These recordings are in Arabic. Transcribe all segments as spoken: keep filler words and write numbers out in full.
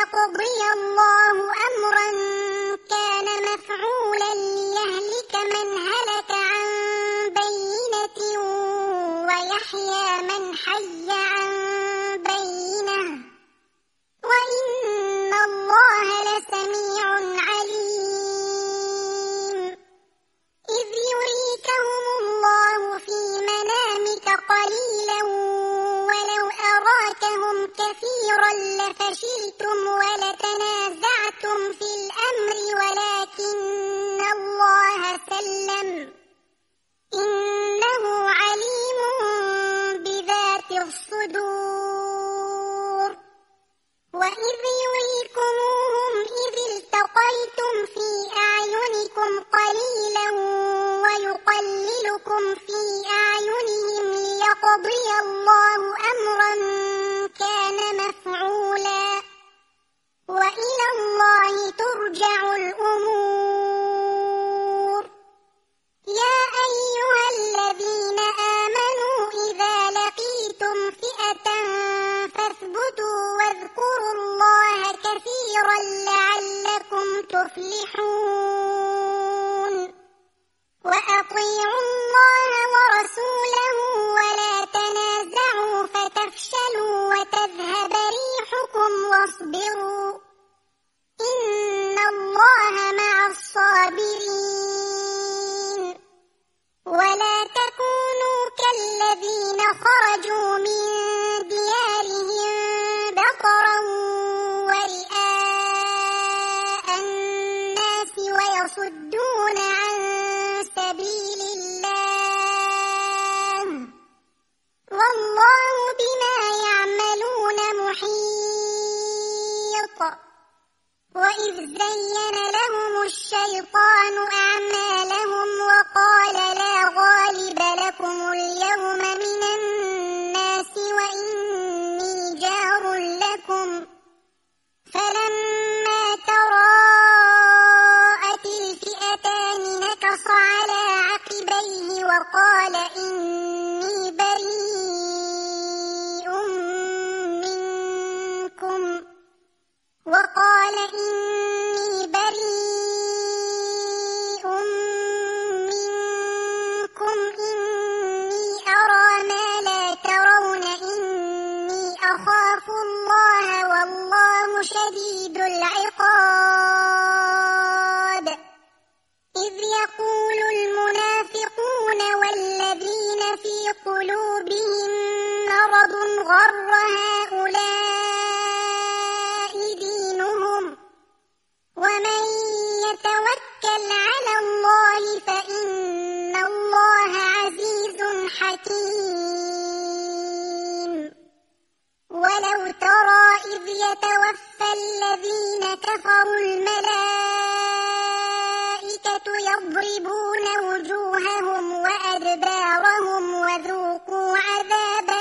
ليقضي الله أمرا كان مفعولا ليهلك من هلك عن بينة ويحيى من حي عن بينة وإن الله لسميع عليم إذ يريكهم الله في منامك قليلا ولو أراكهم كثيرا لفشلتم ولتنازعتم في الأمر ولكن الله سلم إنه عليم بذات الصدور وإذ يريكموهم إذ التقيتم في أعينكم قليلا ويقللكم في أعينهم ليقضي الله أمرا كان مفعولا وإلى الله ترجع الأمور يا أيها الذين آمنوا إذا لقيتم فئة فاثبتوا واذكروا الله كثيرا لعلكم تفلحون وأطيعوا الله ورسوله ولا تنازعوا فتفشلوا وتذهب ريحكم واصبروا إن الله مع الصابرين ولا تكونوا كالذين خرجوا من ديارهم بطرا ورئاء الناس ويصدون عن سبيل الله والله بما يعملون محيط وإذ زين لهم الشيطان أعمالهم وقال لا غالب لكم اليوم من الناس وإني جار لكم فلما تراءت الفئتان نكص على عقبيه وقال إني بريء منكم وقال إني بريء منكم إني أرى ما لا ترون إني أخاف الله والله شديد العقاب إذ يقول المنافقون والذين في قلوبهم مرض غر هؤلاء دينهم ومن يتوكل على الله فإن الله عزيز حكيم ولو ترى إذ يتوفى الذين كفروا الملائكة يضربون وجوههم وأدبارهم وذوقوا عذاب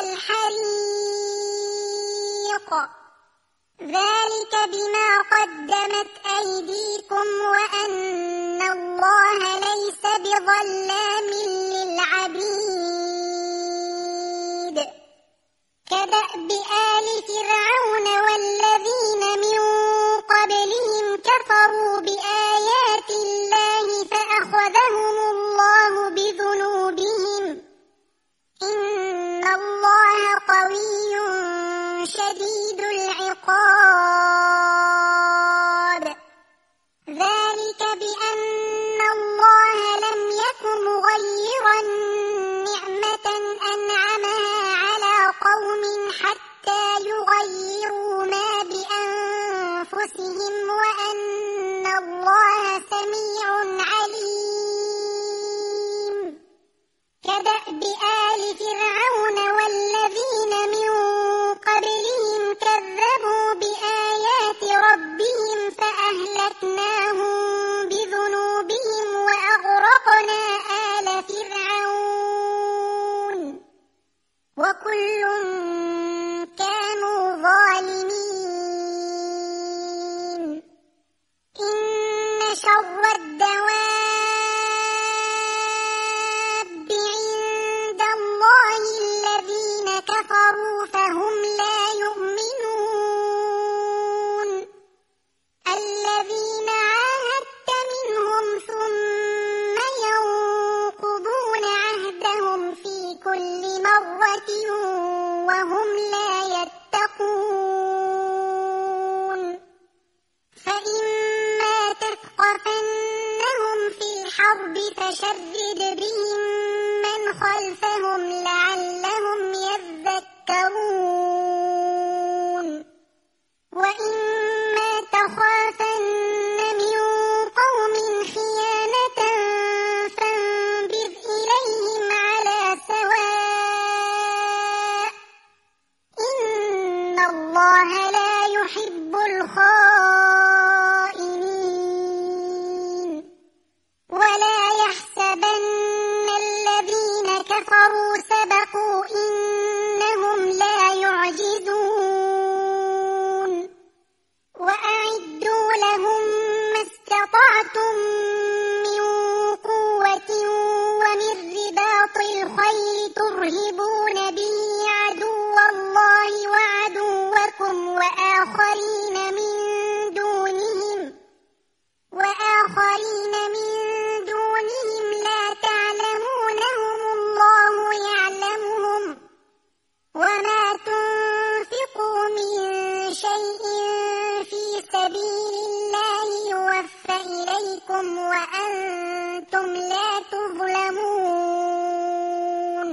الحريق ذلك بما قدمت أيديكم وأن الله ليس بظلام للعبيد كدأب آل فرعون والذين من قبلهم كفروا بآيات الله فأخذهم الله بذنوبهم إن الله قوي شديد العقاب ذلك بأن الله لم يك مغيرا نعمة أنعمها على قوم حتى يغيروا ما بأنفسهم وأن الله سميع عليم كدأب آل فرعون والذين من قبلهم كذبوا بآيات ربهم فأهلكناهم بذنوبهم وأغرقنا آل فرعون وكل كانوا ظالمين إن شر الدواب عند الله الذين كفروا فهم لا يؤمنون خلفهم لعلهم يذكرون وإما تخافن من قوم خيانة فانبذ إليهم على سواء إن الله لا يحب الخائنين ولا يحسبن الذين كفروا سبقوا إنهم لا يعجزون وأعدوا لهم ما استطعتم من قوة ومن رباط الخيل ترهبون به عدو الله وعدوكم وآخرين من دونهم وآخرين من دونهم لا تعلمونهم الله يعلمهم وما تنفقوا من شيء في سبيل الله يوفى إليكم وأنتم لا تظلمون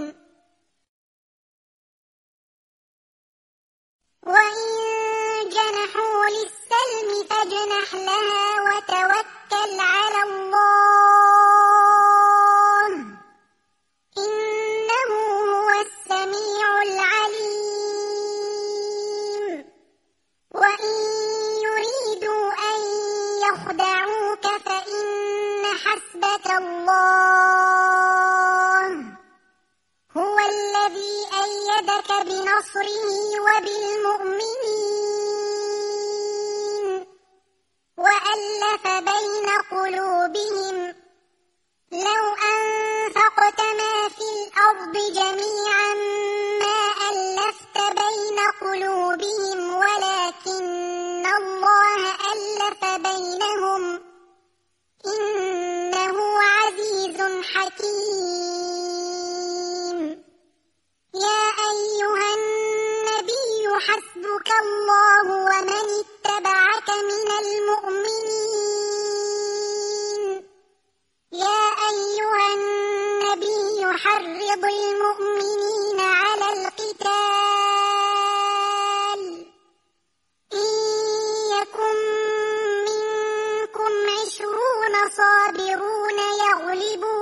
وإن جنحوا للسلم فاجنح لها وتوكل على الله إنه هو السميع العليم وإن يريدوا أن يخدعوك فإن حسبك الله هو الذي أيدك بنصره وبالمؤمنين وألف بين قلوبهم لو أنفقت ما في الأرض جميعا ما ألفت بين قلوبهم ولكن الله ألف بينهم إنه عزيز حكيم يا أيها النبي حسبك الله ومن اتبعك من المؤمنين يا أيها النبي حرض المؤمنين على القتال إن يكن منكم عشرون صابرون يغلبوا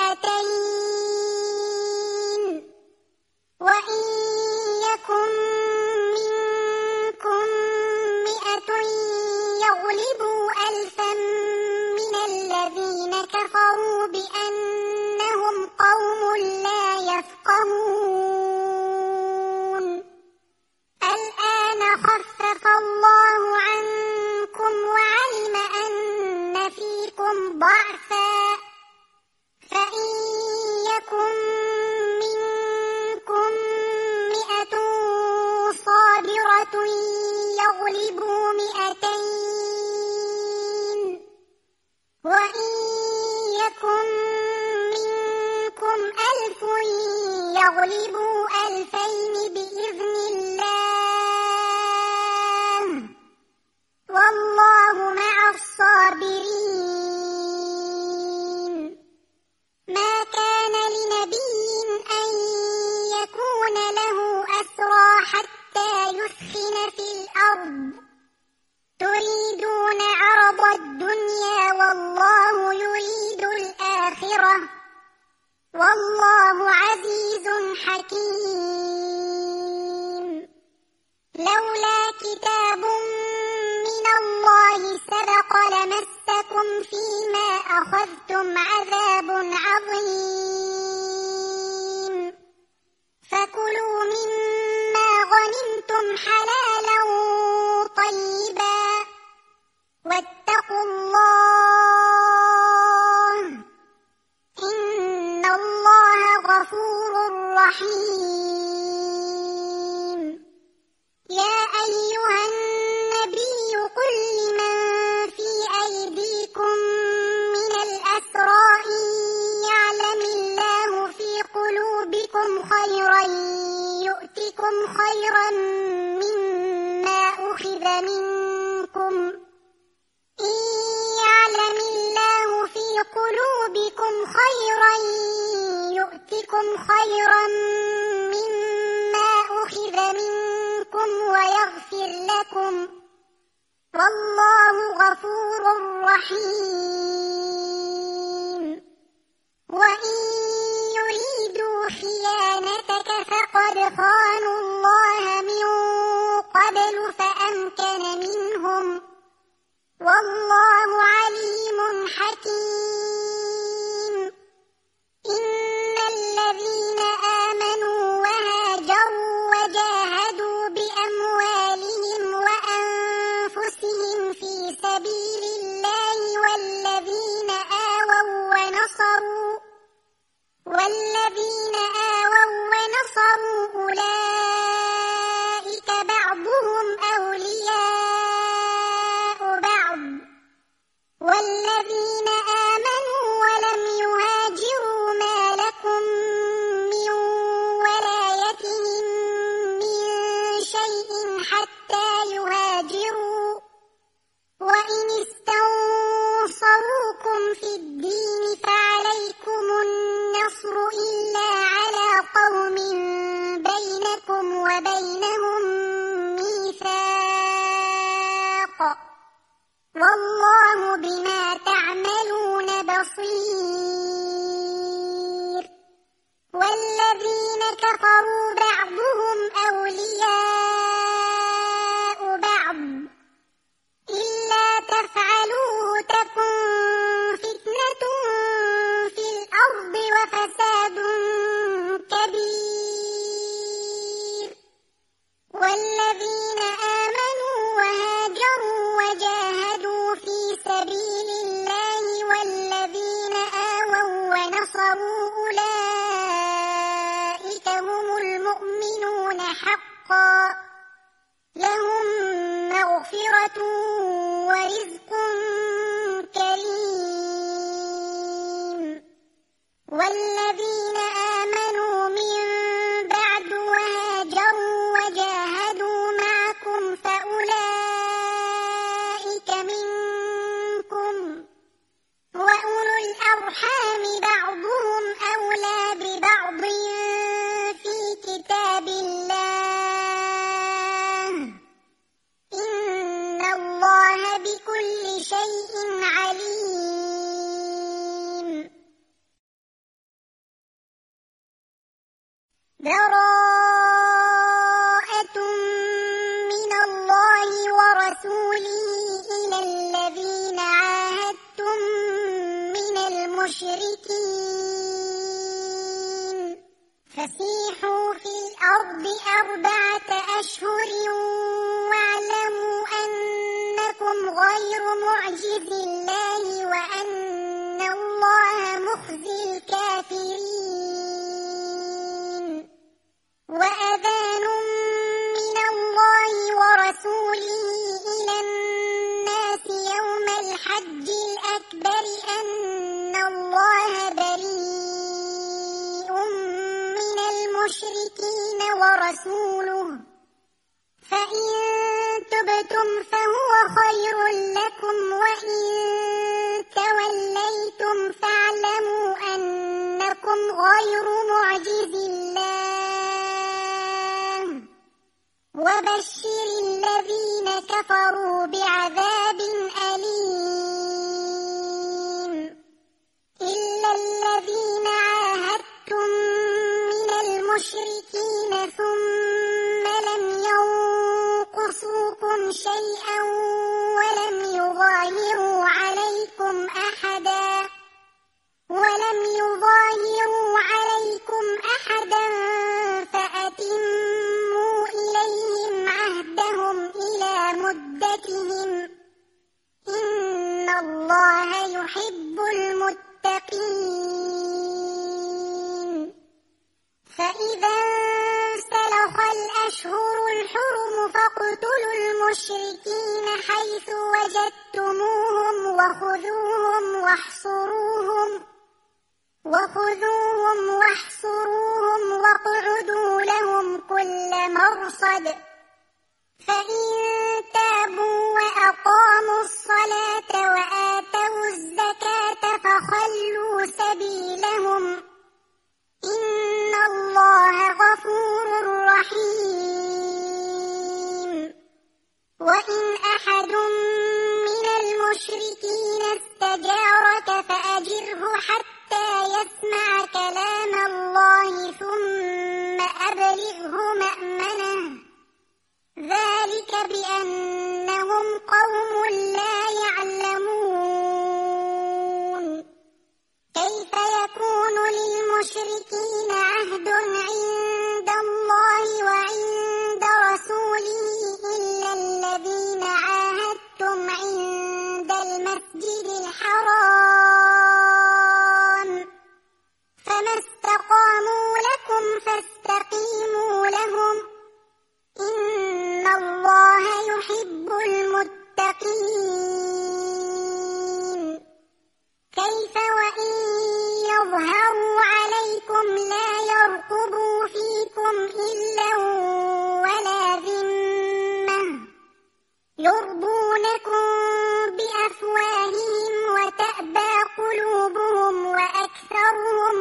مئتين وإن يكن منكم مئة يغلبوا ألفا من الذين كفروا بأنهم قوم لا يفقهون الآن خفف الله عنكم وعلم أن فيكم ضعفا فإن يكن منكم مئة صابرة يغلبوا مئتين وإن يكن منكم ألف يغلبوا ألفين بإذن الله والله مع الصابرين ما كان لنبي أن يكون له أسرى حتى يثخن في الأرض تريدون عرض الدنيا والله يريد الآخرة والله عزيز حكيم لولا كتاب من الله سبق لمسكم فيما أخذتم عذاب عظيم فكلوا مما غنمتم حلالا طيبا واتقوا الله إن الله غفور رحيم يا أيها النبي قل لمن في أيديكم من الأسرى إن يعلم الله في قلوبكم خيرا يؤتكم خيرا مما أخذ منكم إن يعلم الله في قلوبكم خيرا يؤتكم خيرا مما أخذ منكم ويغفر لكم والله غفور رحيم وإن يريدوا خيانتك فقد خانوا الله من قبل فأمكن منهم والله عليم حكيم إن الذين آمنوا وهاجروا وجاهدوا بأموالهم وأنفسهم في سبيل الله والذين آووا ونصروا والذين آووا ونصروا أولئك بعضهم أولياء بعض والذين آمنوا ولم يهاجروا ما لكم من ولايتهم من شيء حتى يهاجروا وإن استنصروكم في الدين فعليكم النصر إلا على قوم بينكم وبينهم ميثاق والله بما تعملون بصير والذين كفروا بعضهم أولياء بعض إلا تفعلوه تكن فتنة في الأرض وفساد كبير والذين آمنوا وهاجروا وجاهدوا في سبيل الله والذين آووا ونصروا أولئك هم المؤمنون حقا لهم مغفرة ورزق كريم والذين آمنوا من بعد وهاجروا وجاهدوا معكم فأولئك منكم وأولو الأرحام بعضهم أولى ببعض في كتاب الله إن الله بكل شيء عليم براءة من الله ورسوله إلى الذين عاهدتم من المشركين فسيحوا في الأرض أربعة أشهر واعلموا أنكم غير معجز الله وأن الله مخزي الكافرين وأذان من الله ورسوله إلى الناس يوم الحج الأكبر أن الله بريء من المشركين ورسوله فإن تبتم فهو خير لكم وإن توليتم فاعلموا أنكم غير معجز الله وبشر الذين كفروا بعذاب أليم إلا الذين عاهدتم من المشركين ثم لم ينقصوكم شيئا ولم يظاهروا عليكم أحدا ولم يظاهروا عليكم أحدا فأتموا إليهم عهدهم إلى مدتهم إن الله يحب المتقين فإذا انسلخ الأشهر الحرم فاقتلوا المشركين حيث وجدتموهم وخذوهم واحصروهم وخذوهم واحصروهم واقعدوا لهم كل مرصد فإن تابوا وأقاموا الصلاة وآتوا الزكاة فخلوا سبيلهم الله غفور رحيم. وإن أحد من المشركين استجارك فأجره حتى يسمع كلام الله ثم أبلغه مأمنه، ذلك بأنهم قوم لا يعلمون. كيف يكون للمشركين عهد عند الله وعند رسوله إلا الذين عاهدتم عند المسجد الحرام، فما استقاموا لكم فاستقيموا لهم، إن الله يحب المتقين. كيف وإن يظهروا عليكم لا يرقبوا فيكم إلا ولا ذمة، يرضونكم بأفواههم وتأبى قلوبهم وأكثرهم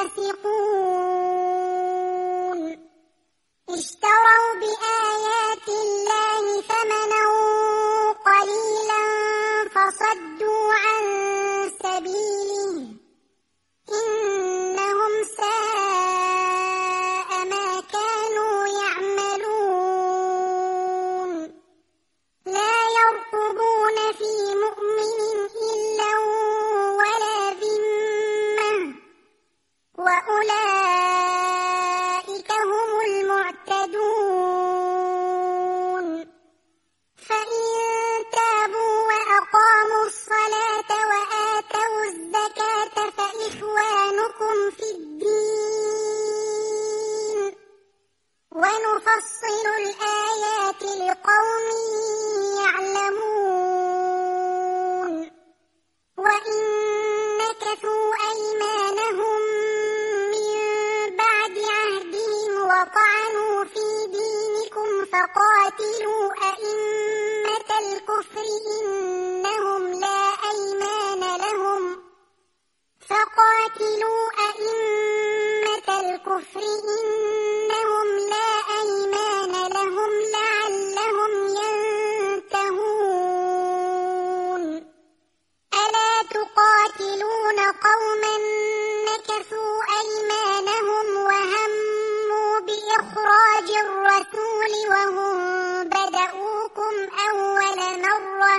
فاسقون. اشتروا بآيات الله ثمنا قليلا فصدوا عن سبيله، إنهم ساء ما كانوا يعملون. لا يرقبون في مؤمن إلا ولا ذمة، وأولئك هم المعتدون. فإن تابوا وأقاموا الصلاة وآتوا الزكاة فإخوانكم في الدين، ونفصل الآيات لقوم يعلمون. وإن نكثوا أيمانهم من بعد عهدهم وطعنوا في دينكم فقاتلوا أئمة الكفر إنهم لا أيمان لهم فقاتلوا أئمة الكفر إنهم لا أيمان لهم لعلهم ينتهون. ألا تقاتلون قوما نكثوا أيمانهم وهموا بإخراج الرسول وهم بدؤوكم أول مرة،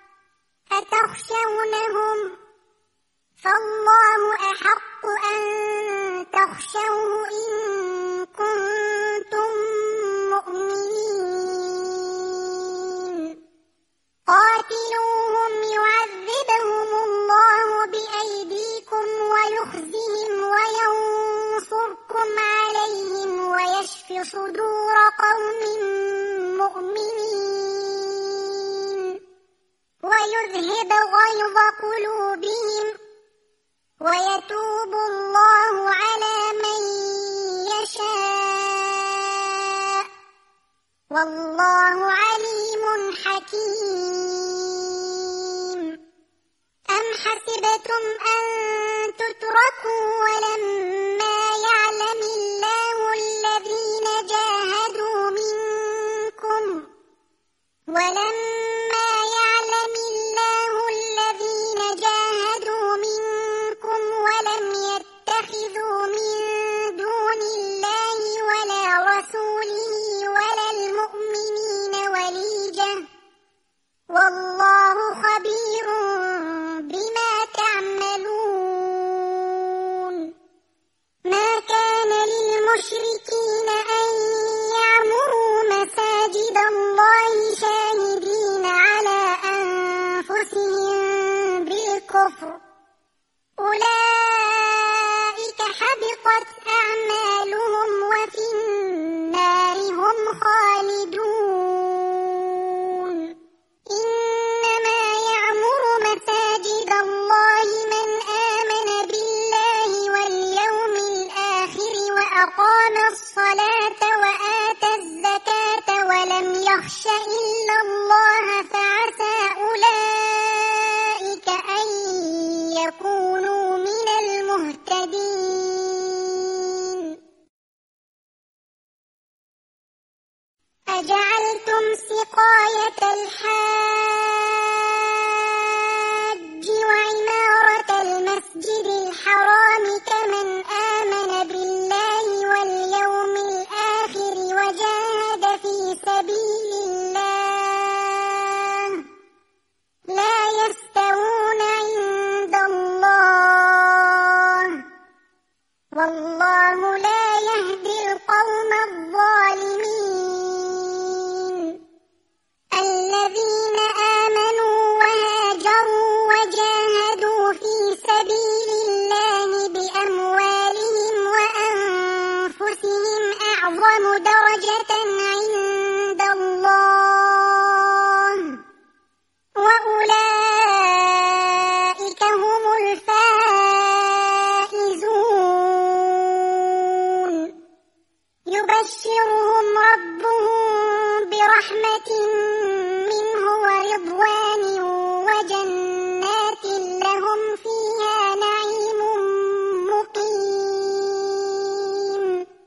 أتخشونهم؟ فالله أحق أن تخشوه إن كنتم مؤمنين. قاتلوهم يعذبهم الله بأيديكم ويخزهم وينصركم عليهم ويشف صدور قوم مؤمنين، ويذهب غيظ قلوبهم، ويتوب الله على من يشاء، والله عليم حكيم. أم حسبتم أن تتركوا ولما يعلم الله الذين جاهدوا منكم ولما يعلم الله الذين جاهدوا منكم ولم يتخذوا من دون الله ولا رسوله ولا المؤمنين وليجة، والله خبير بما تعملون. ما كان للمشركين أن يعمروا مساجد الله شاهدين على أنفسهم بالكفر، أولئك حبطت أعمالهم وفي النار هم خالدون. إنما يعمر مساجد الله من آمن بالله واليوم الآخر وأقام الصلاة وآتى الزكاة ولم يخش إلا الله فعسى أولئك أن يكونوا من المهتدين. آية الحاج وعمارة المسجد الحرام كمن آمن بالله واليوم الآخر وجاهد في سبيل الله لا يستوون عند الله والله لا يهدي القوم الظالمين. الذين آمنوا وهاجروا وجاهدوا في سبيل الله بأموالهم وأنفسهم أعظم درجة عند الله وأولئك هم الفائزون. يبشرهم ربهم برحمة منه ورضوان وجنات لهم فيها نعيم مقيم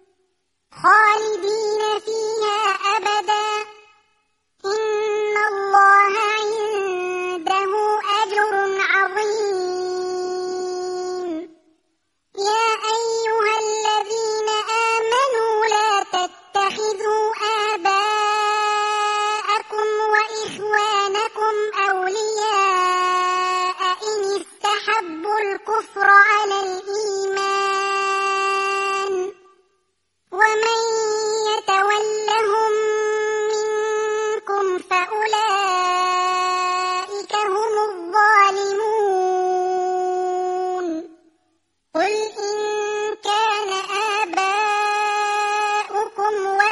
خالدين فيها أبدا إن الله عنده أجر عظيم. يا أيها الذين آمنوا لا تتخذوا آباءكم وإخوانكم أولياء إن استحبوا الكفر على الإيمان ومن يتولهم منكم فأولئك هم الظالمون. قل إن كان آباؤكم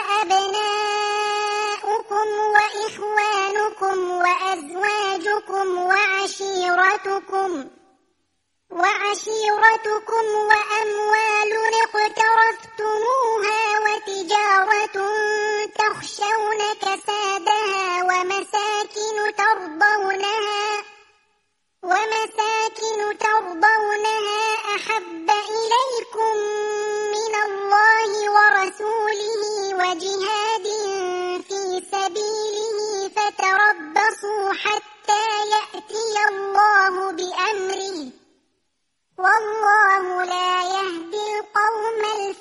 وأبناؤكم وإخوانكم وأزواجكم وعشيرتكم وعشيرتكم وأموال اقترفتموها وتجارة تخشون كسادها ومساكن ترضونها ومساكن ترضونها أحب إليكم من الله ورسوله وجهاد في سبيله فتربصوا حتى يأتي الله بأمره والله لا يهدي القوم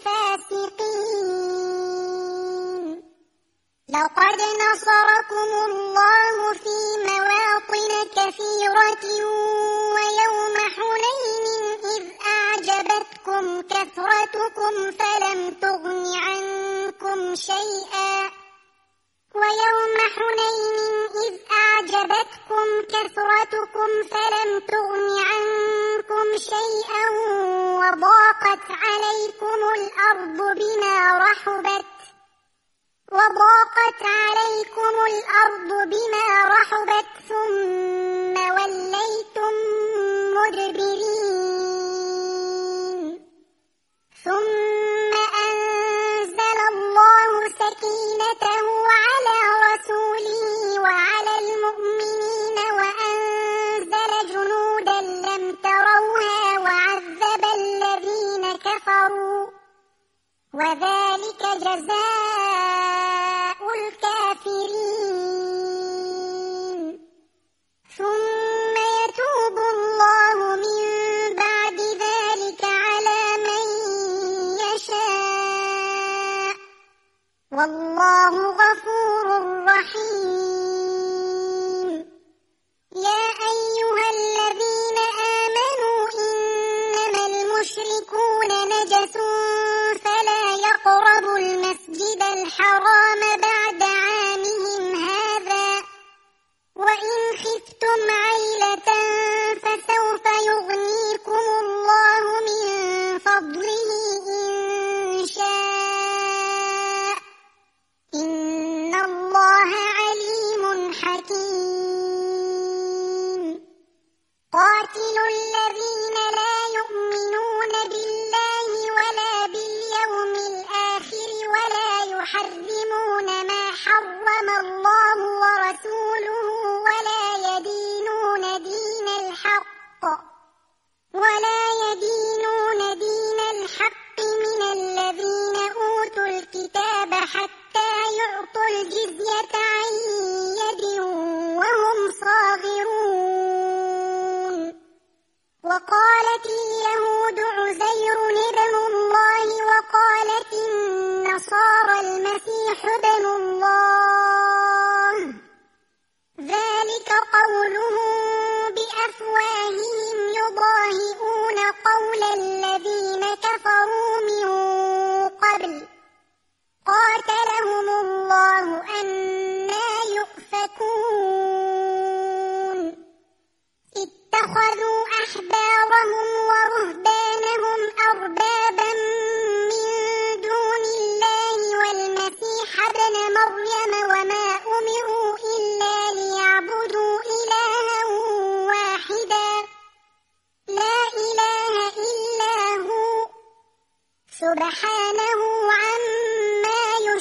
الفاسقين. لقد نصركم الله في مواطن كثيرة ويوم حنين إذ أعجبتكم كثرتكم فلم تغن عنكم شيئا ويوم حنين إذ أعجبتكم كثرتكم فلم تغن عنكم شيئا وضاقت عليكم الأرض بما رحبت وضاقت عليكم الأرض بما رحبت ثم وليتم مدبرين. ثم أنزل الله سكينته على رسوله وعلى المؤمنين وأنزل جنودا لم تروها وعذب الذين كفروا وذلك جزاء الكافرين. وقالت اليهود عزير ابن الله وقالت النصارى المسيح ابن الله ذلك قولهم بأفواههم يضاهئون قول الذين كفروا من قبل قاتلهم الله أنى يؤفكون اتخذوا أحبارهم ورهبانهم أربابا من دون الله والمسيح ابن مريم وما أمروا إلا ليعبدوا إلها واحدا لا إله إلا هو سبحانه عما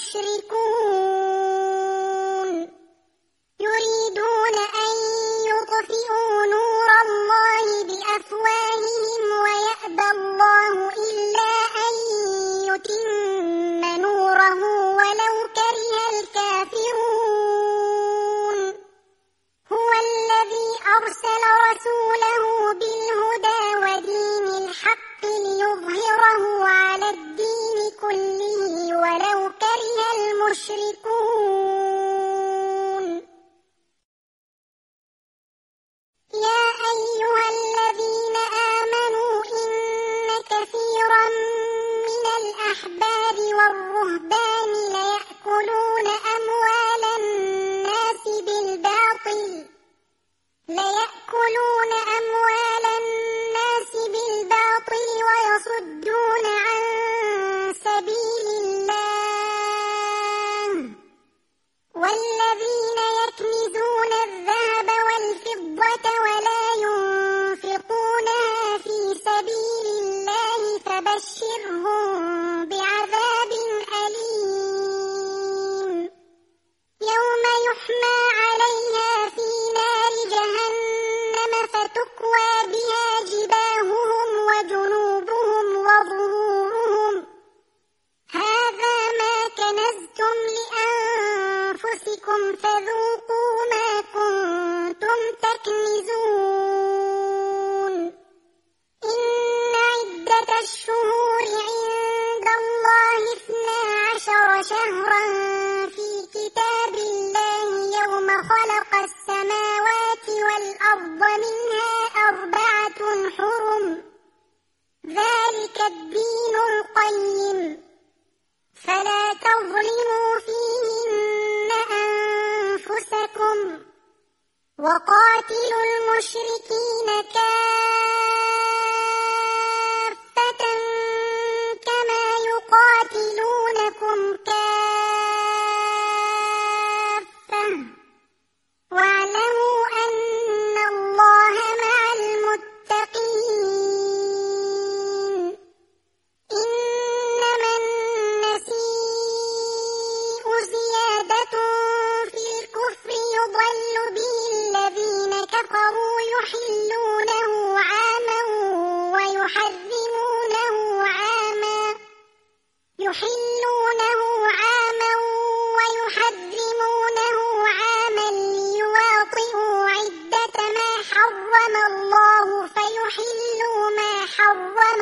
يشركون يريدون أن يطفئوا نور الله بأفواههم ويأبى الله إلا أن يتم نوره ولو كره الكافرون هو الذي أرسل رسوله بالهدى ودين الحق ليظهره على الدين كله ولو كره المشركون يا أيها الذين آمنوا إن كثيرا من الأحبار والرهبان ليأكلون أموال الناس بالباطل ليأكلون أموال الناس بالباطل ويصدون عن سبيل الله والذين يكنزون الذهب والفضة ولا ينفقونها في سبيل الله فبشرهم بعذاب أليم يوم يحمى عليها في نار جهنم فتكوى بها جباههم وجنوبهم وظهورهم هذا ما كنزتم لأنفسكم فذوقوا ما كنتم تكنزون إن عدة الشهور عند الله اثنا عشر شهرا في كتاب الله يوم خلق السماوات والأرض منها أربعة حرم ذلك الدين القيم فلا تظلموا فيهن أنفسكم وقاتلوا المشركين كافة كما يقاتلونكم كافة واعلموا أن الله مع المتقين إنما النسيء زيادة في الكفر يضل به الذين كفروا يحلونه عاما ويحرمونه عاما يحلونه عاما ويحرمونه عاما ليواطئوا عدة ما حرم الله فيحلوا ما حرم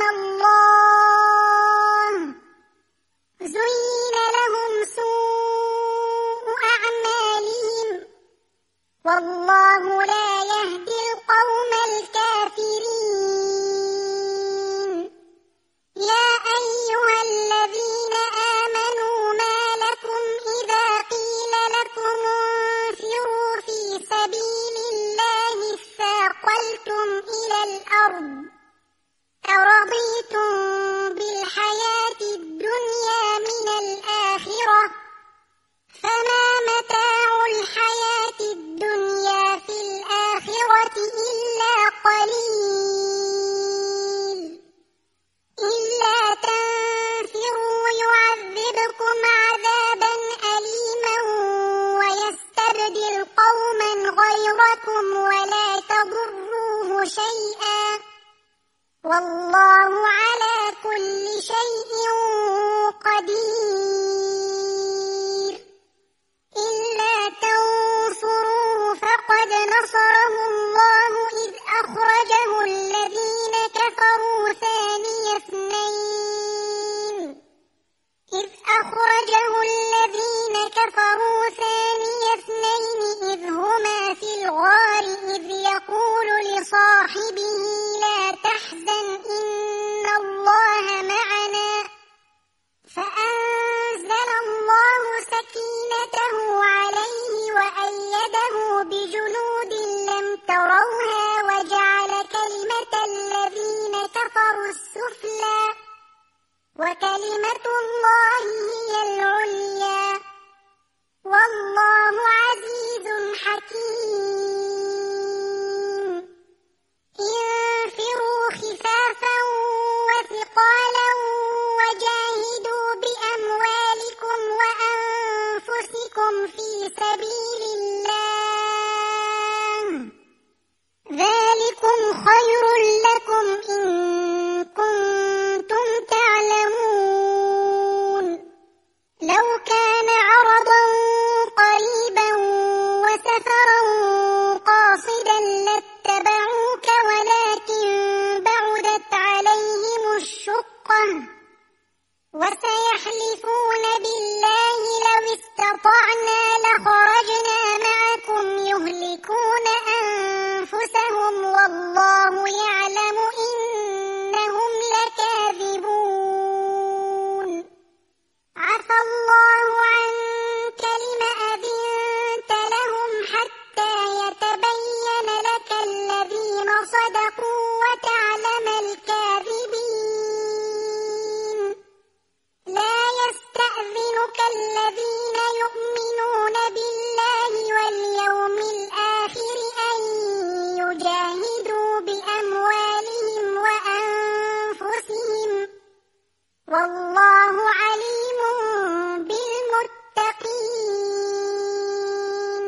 الله زين لهم سوء أعمالهم والله لا يهدي القوم الكافرين يا أيها الذين آمنوا ما لكم إذا قيل لكم انفروا في سبيل الله اثاقلتم إلى الأرض أرضيتم بالحياة الدنيا من الآخرة فما متاع الحياة الدنيا في الآخرة إلا قليل إلا تنفروا يعذبكم عذابا أليما ويستبدل قوما غيركم ولا تضروه شيئا والله على كل شيء قدير إلا تنصروه فقد نصره الله إذ أخرجه الذين أخرجه الذين كفروا ثاني اثنين إذ هما في الغار إذ يقول لصاحبه لا تحزن إن الله معنا فأنزل الله سكينته عليه وأيده بجنود لم تروها وجعل كلمة الذين كفروا السفلى وكلمة الله هي العليا والله عزيز حكيم انفروا خفافا وثقالا وجاهدوا بأموالكم وأنفسكم في سبيل الله ذلكم خير لكم إن كنتم تعلمون لو كان عرضا قريبا وسفرا قاصدا لاتبعوك ولكن بعدت عليهم الشقة وسيحلفون بالله لو استطعنا لخرجنا معكم يهلكون أنفسهم والله يعلم إنهم لكاذبون عفى الله عنك لم أذنت لهم حتى يتبين لك الذين صدقوا وتعلم الكاذبين لا يستأذنك الذين يؤمنون بالله واليوم الآخر أن يجاهدوا بأموالهم وأنفسهم والله عليم بالمتقين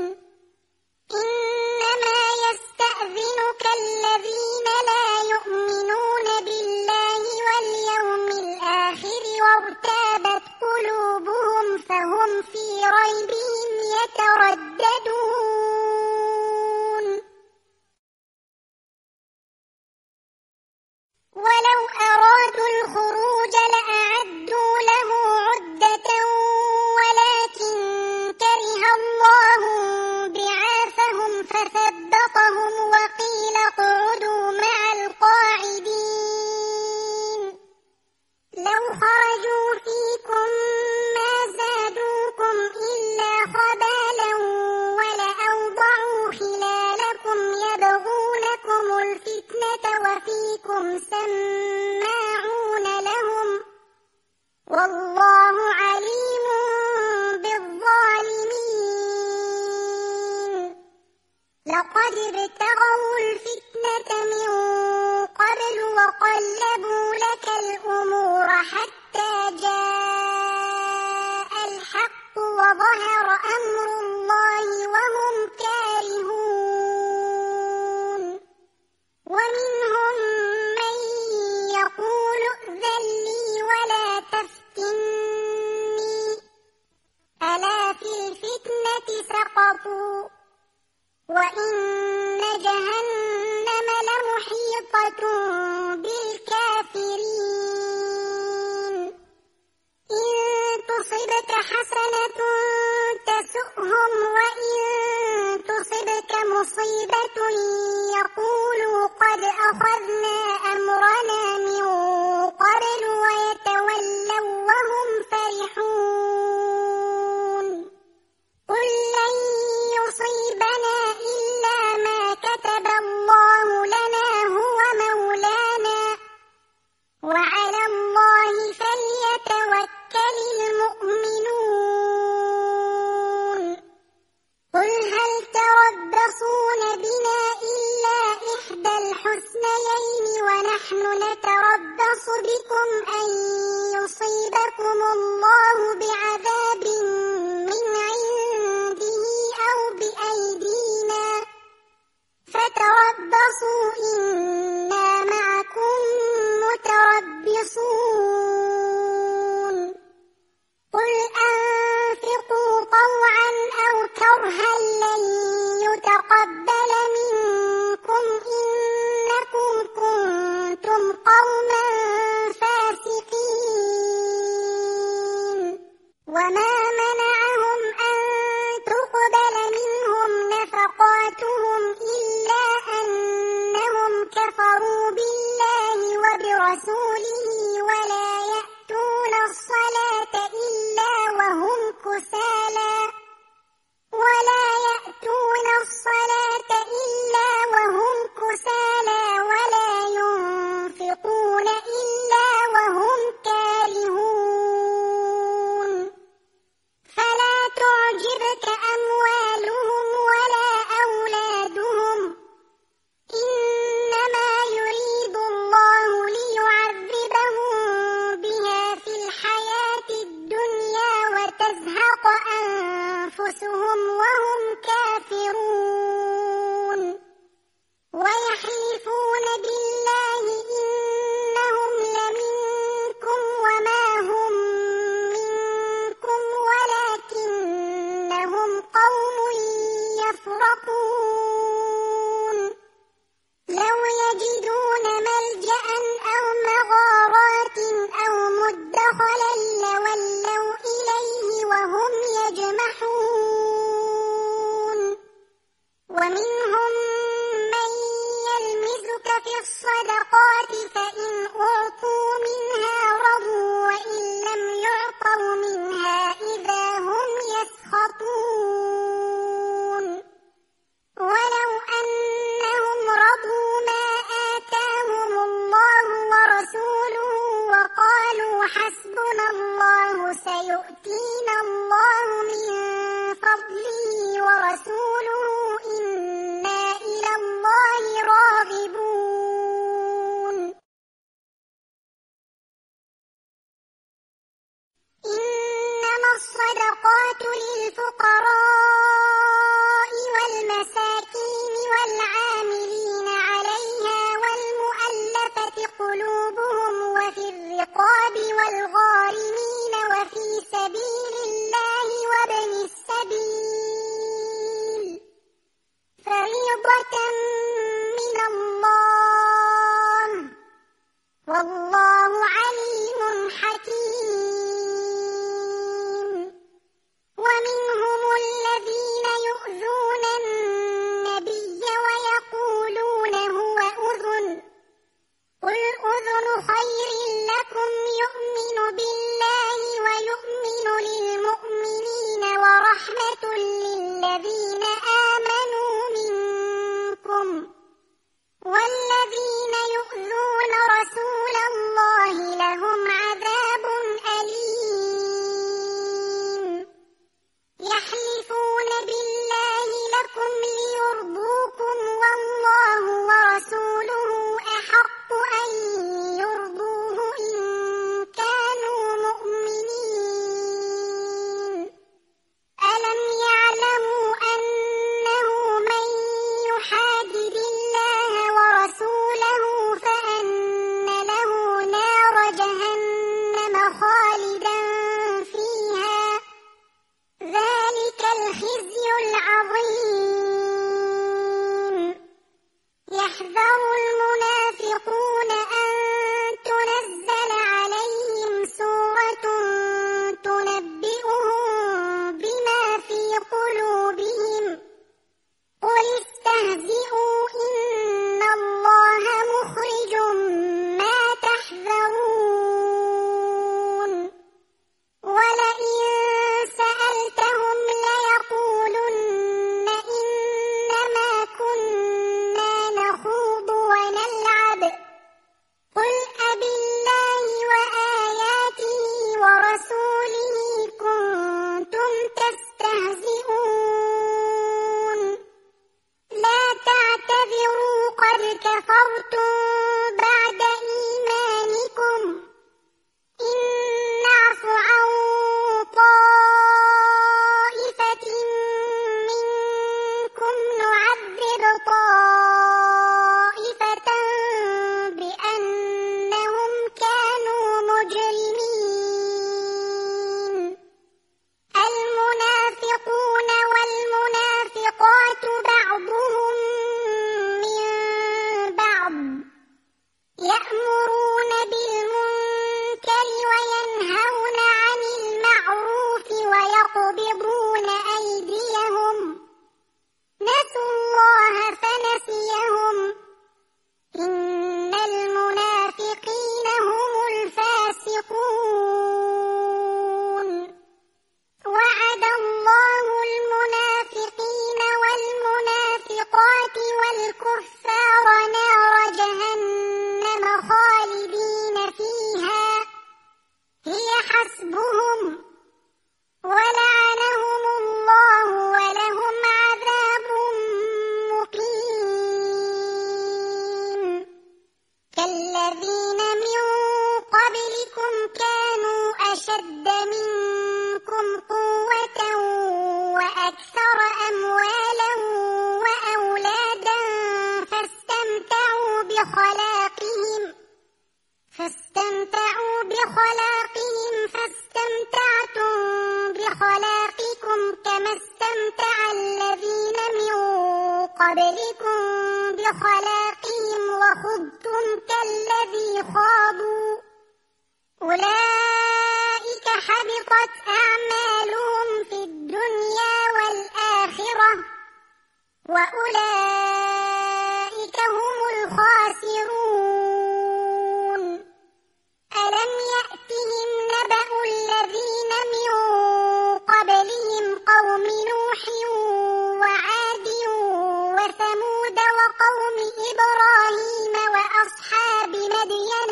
إنما يستأذنك الذين لا يؤمنون بالله واليوم الآخر وارتابت قلوبهم فهم في ريبهم يترددون ولو أرادوا الخروج لأعدوا له عدة ولكن كره الله بعاثهم فثبطهم وقيل اقعدوا مع القاعدين لو خرجوا فيكم ما زادوكم إلا خبالا ولأوضعوا خلالكم يبغونكم الفتنة وفيكم سماعون لهم والله عليم بالظالمين لقد ابتغوا الفتنة من قبل وقلبوا لك الأمور حتى جاء الحق وظهر أمر الله وهم كارهون ومنهم من يقول ائذن لي ولا تفتني ألا في الفتنة سقطوا وإن جهنم لمحيطة بالكافرين إن تصبك حسنة تسؤهم وإن تصبك مصيبة يقولوا قد أخذنا أمرنا من قبل ويتولوا وهم فرحون قل لن يصيبنا إلا ما كتب الله لنا هو مولانا وعلى الله فليتوكل المؤمنون قل هل تربصون بنا إلا إحدى الحسنيين ونحن نتربص بكم أن يصيبكم الله بعذاب من عنده أو بأيدينا فتربصوا إنا معكم متربصون قل أنفقوا طوعا أو كرها لن يتقبل منكم إنكم كنتم قوما فاسقين ورسوله ولا يأتون الصلاة إلا وهم كسالى ولا يأتون الصلاة إلا وهم كسالى ولا ينفقون إلا وهم كارهون فلا تعجبك أموالهم ولا أولادهم إنما يريد الله ليعذبهم بها في الحياة الدنيا وتزهق أنفسهم وهم كافرون ويحلفون بالله إنهم لمنكم وما هم منكم ولكنهم قوم يفرقون لو يجدون ملجأ أو مغارات أو مدخلا لولوا إليه وهم يجمحون ومنهم من يلمزك في الصدقات فإن أعطوا منها رضوا وإن لم يعطوا منها إذا هم يسخطون ولو أنهم رضوا ما آتاهم الله ورسوله وقالوا حسبنا الله سيؤتينا الله من فضله ورسوله إنا إلى الله راغبون إنما الصدقات للفقراء والمساكين والعاملين عليها والمؤلفة قلوبهم وفي الرقاب والغارمين وفي سبيل الله وابن السبيل فريضة من الله والله عليم حكيم ومنهم الذين يؤذون النبي ويقولون هو أذن قل أذن خير لكم يؤمن بالله ويؤمن للمؤمنين ورحمة للذين آمنوا منكم والذين يؤذون رسول الله لهم عذاب أليم يحلفون بالله لكم ليرضوكم والله ورسوله أحق أن يرضوه إن كانوا مؤمنين ألم يعلموا أنه من يحادد الله ورسوله فأن له نار جهنم خالدا فيها ذلك الخزي العظيم يحذر المنافقون أن تنزل عليهم سورة تنبئهم بما في قلوبهم قل استهزئوا إن الله مخرج ما تحذرون ولئن سألتهم ليقولن إنما كنا نخوض ونلعب قل أبالله وآياته ورسوله كنتم تستهزئون لا تعتذروا قد كفرتم بعد إيمانكم إن نعف عن طائفة منكم نعذب طائفة بأنهم كانوا مجرمين المنافقون والمنافقات بعضهم من بعض والكفار نار جهنم خالدين فيها هي حسبهم ولعنهم الله ولهم عذاب مقيم كالذين من قبلكم كانوا أشد منكم قوة وأكثر أموالا وأولادا فاستمتعوا بخلاقهم فاستمتعوا بخلاقهم فاستمتعتم بخلاقكم كما استمتع الذين من قبلكم بخلاقهم وخضتم كالذي خاضوا أولئك حبطت أعمالهم في الدنيا والآخرة وأولئك هم الخاسرون ألم يأتهم نبأ الذين من قبلهم قوم نوح وعاد وثمود وقوم إبراهيم وأصحاب مدين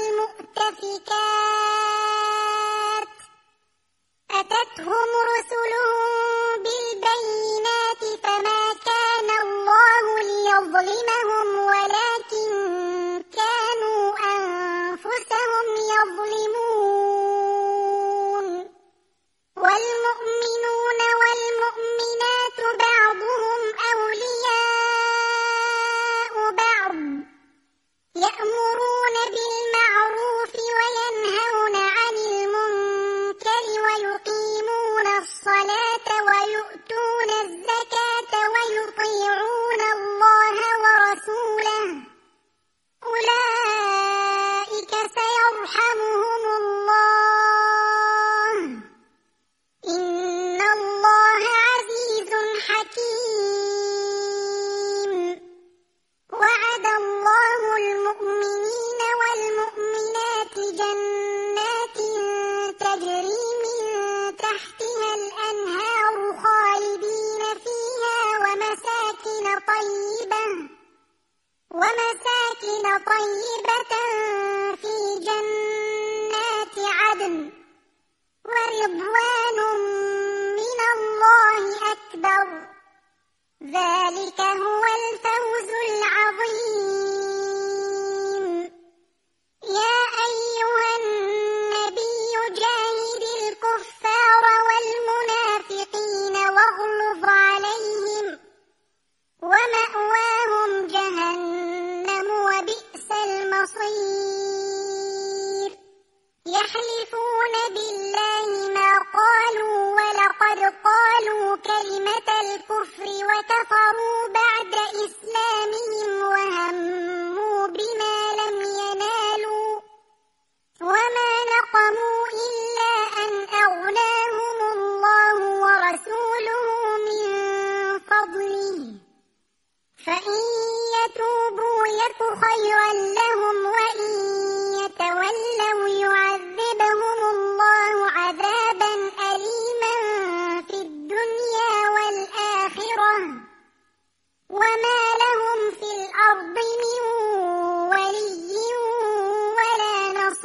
والمؤتفكات أتتهم رسلهم بالبينات فما كان الله ليظلمهم ولكن كانوا أنفسهم يظلمون والمؤمنون والمؤمنات بعضهم أولياء بعض يأمرون بالمعروف وينهون عن المنكر ويقيمون الصلاة ويؤتون الزكاة ويطيعون الله ورسوله أولئك سيرحمهم الله إن الله عزيز حكيم وعد الله المؤمنين والمؤمنات جنات تجري من تحتها الأنهار خالدين فيها ومساكن طيبة ومساكن طيبة في جنات عدن ورضوان من الله أكبر ذلك هو الفوز العظيم يا أيها النبي جاهد الكفار والمنافقين واغلظ عليهم ومأواهم جهنم وبئس المصير يحلفون بالله ما قالوا ولقد قالوا كلمة الكفر وكفروا بعد إسلامهم وهموا بما لم ينالوا وما نقموا إلا أن أغناهم الله ورسوله من فضله فإن يتوبوا يك خيرا لهم وإن يتولوا يعذبهم الله عذابا أليما في الدنيا والآخرة وما لهم في الأرض من ولي ولا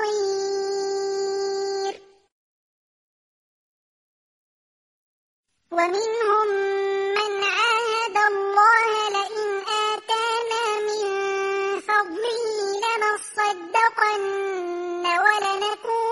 نصير ومنهم من عاهد الله لئن آتانا من فضله لنصدقن ولنكونن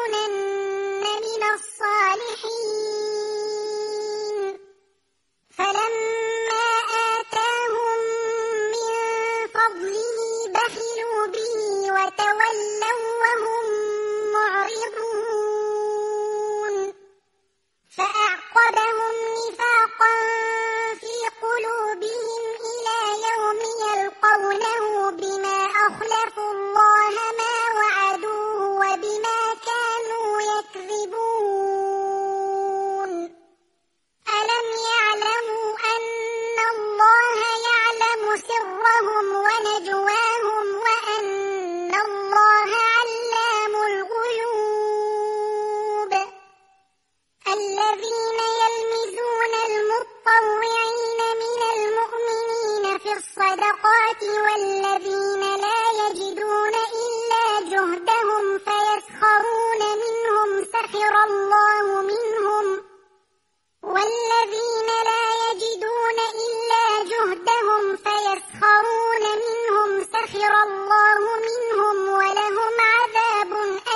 الصالحات والذين لا يجدون إلا جهدهم فيسخرون منهم سخر الله منهم والذين لا يجدون إلا جهدهم فيسخرون منهم سخر الله منهم ولهم عذاب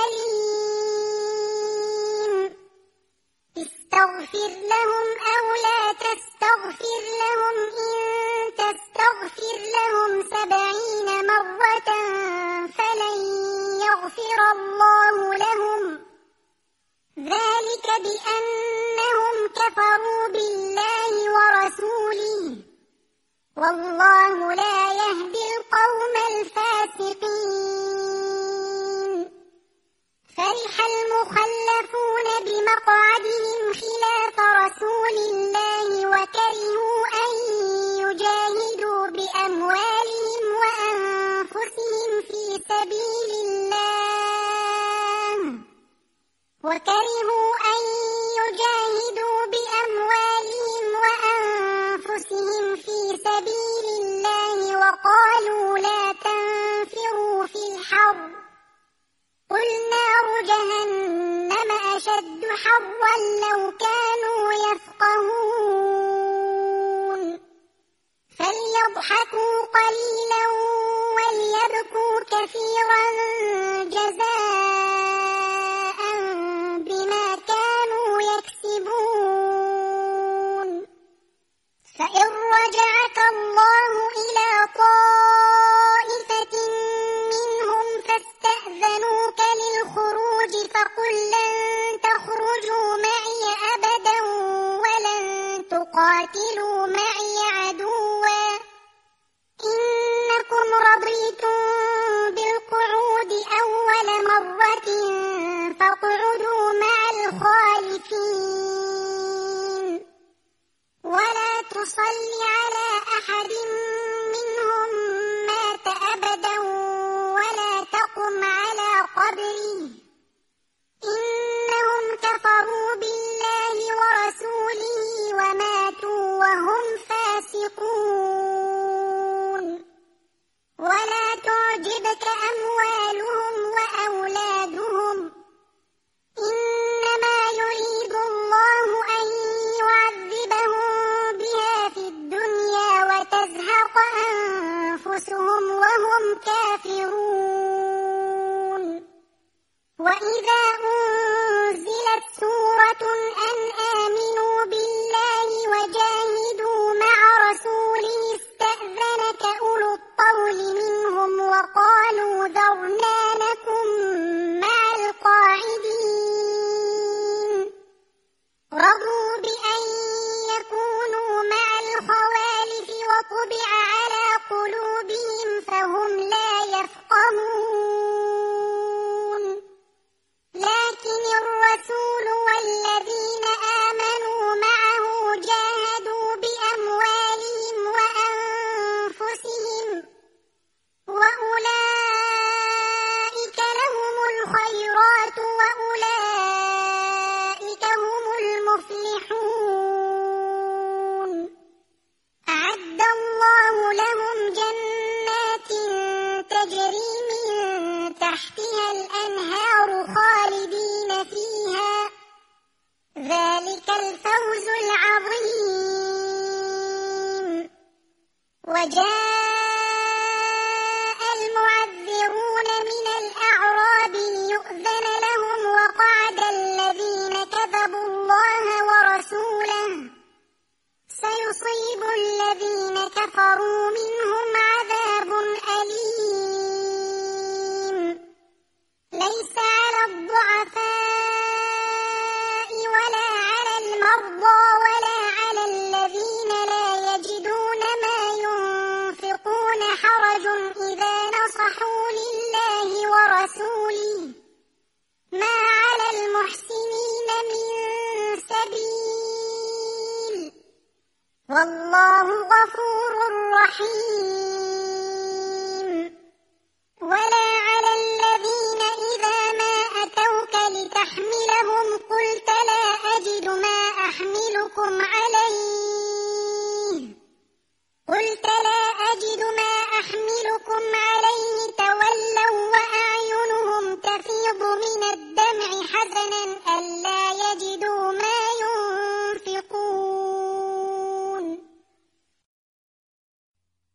أليم استغفر لهم أو لا تستغفر لهم إن تستغفر لهم سبعين مرة فلن يغفر الله لهم ذلك بأنهم كفروا بالله ورسوله والله لا يهدي القوم الفاسقين فرح المخلفون بمقعدهم خلاف رسول الله وكرهوا أن يجاهدوا بأموالهم وأنفسهم في سبيل الله وكرهوا أن يجاهدوا بأموالهم وأنفسهم في سبيل الله وقالوا لا تنفروا في الحر قل نار جهنم أشد حرا لو كانوا يفقهون فليضحكوا قليلا وليبكوا كثيرا جزاء بما كانوا يكسبون فإن رجعك الله إلى طائفة منهم فاستأذنوك للخروج فقل لن تخرجوا معي أبدا ولن تقاتلوا معي عدوا إنكم رضيتم بالقعود أول مرة فاقعدوا مع الخالفين ولا تصل على أحد منهم مات أبدا ولا تقم على قبره إنهم كفروا بالله ورسوله وماتوا وهم فاسقون ولا تعجبك أموالهم وأولادهم إنما يريد الله أن يعذبهم بها في الدنيا وتزهق أنفسهم وهم كافرون وإذا أنزلت سورة أن آمنوا بالله وجاهدوا مع رسوله استأذنك أولو الطول منهم وقالوا ذرنا نكن مع القاعدين رضوا بأن يكونوا مع الخوالف وطبع على قلوبهم فهم لا يفقهون لكن الرسول والذين آمنوا معه جاهدوا بأموالهم وأنفسهم وأولئك لهم الخيرات وأولئك هم المفلحون أعد الله لهم جنات تجري من تحتها الأنهار خالدين فيها ذلك الفوز العظيم وجاء المعذرون من الأعراب ليؤذن لهم وقعد الذين كذبوا الله ورسوله سيصيب الذين كفروا منهم عذاب أليم ليس على الضعفاء ولا على المرضى ولا على الذين لا يجدون ما ينفقون حرج إذا نصحوا لله ورسوله ما على المحسنين من سبيل والله غفور رحيم ولا على الذين إذا ما أتوك لتحملهم قلت لا أجد ما أحملكم عليه قلت لا أجد ما أحملكم حسنة